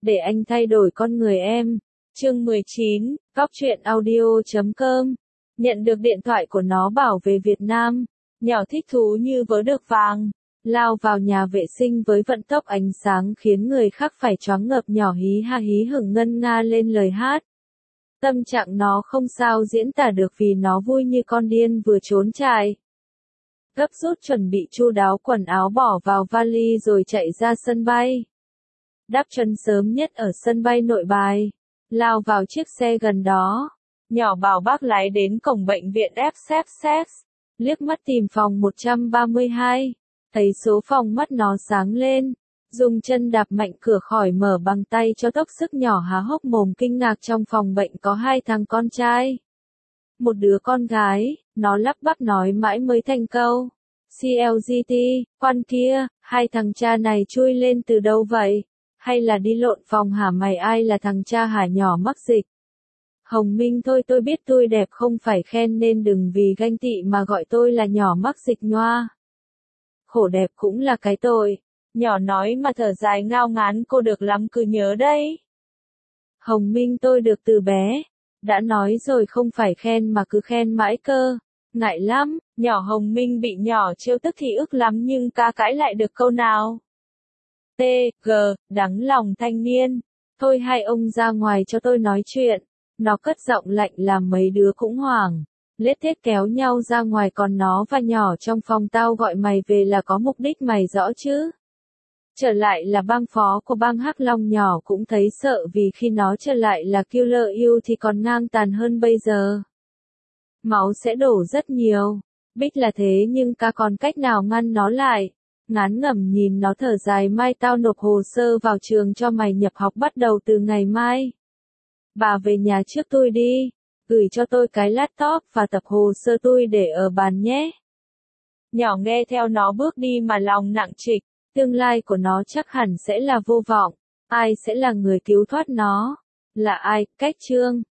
để anh thay đổi con người em. Chương 19, Góc truyện audio.com. Nhận được điện thoại của nó bảo về Việt Nam, nhỏ thích thú như vớ được vàng, lao vào nhà vệ sinh với vận tốc ánh sáng khiến người khác phải choáng ngợp. Nhỏ hí ha hí hửng ngân nga lên lời hát. Tâm trạng nó không sao diễn tả được vì nó vui như con điên vừa trốn trại. Gấp rút chuẩn bị chu đáo quần áo bỏ vào vali rồi chạy ra sân bay. Đáp chân sớm nhất ở sân bay Nội Bài, lao vào chiếc xe gần đó. Nhỏ bảo bác lái đến cổng bệnh viện FCS, liếc mắt tìm phòng 132, thấy số phòng mắt nó sáng lên, dùng chân đạp mạnh cửa khỏi mở bằng tay cho tốc sức. Nhỏ há hốc mồm kinh ngạc, trong phòng bệnh có 2 thằng con trai, một đứa con gái. Nó lắp bắp nói mãi mới thành câu CLGT, quan kia, 2 thằng cha này chui lên từ đâu vậy? Hay là đi lộn phòng hả mày? Ai là thằng cha hả? Nhỏ mắc dịch. Hồng Minh thôi, tôi biết tôi đẹp không phải khen nên đừng vì ganh tị mà gọi tôi là nhỏ mắc dịch nhoa. Khổ đẹp cũng là cái tội. Nhỏ nói mà thở dài ngao ngán, cô được lắm cứ nhớ đấy. Hồng Minh tôi được từ bé. Đã nói rồi không phải khen mà cứ khen mãi cơ. Ngại lắm, nhỏ Hồng Minh bị nhỏ trêu tức thì ức lắm nhưng ca cãi lại được câu nào. T.G. Đắng lòng thanh niên. Thôi hai ông ra ngoài cho tôi nói chuyện. Nó cất giọng lạnh làm mấy đứa cũng hoảng. Lết thết kéo nhau ra ngoài, còn nó và nhỏ trong phòng. Tao gọi mày về là có mục đích mày rõ chứ? Trở lại là bang phó của bang Hắc Long. Nhỏ cũng thấy sợ vì khi nó trở lại là Killer yêu thì còn ngang tàn hơn bây giờ. Máu sẽ đổ rất nhiều. Biết là thế nhưng ca còn cách nào ngăn nó lại. Ngán ngẩm nhìn nó thở dài, mai tao nộp hồ sơ vào trường cho mày nhập học bắt đầu từ ngày mai. Bà về nhà trước tôi đi, gửi cho tôi cái laptop và tập hồ sơ tôi để ở bàn nhé. Nhỏ nghe theo nó bước đi mà lòng nặng trịch, tương lai của nó chắc hẳn sẽ là vô vọng. Ai sẽ là người cứu thoát nó? Là ai? Cách chương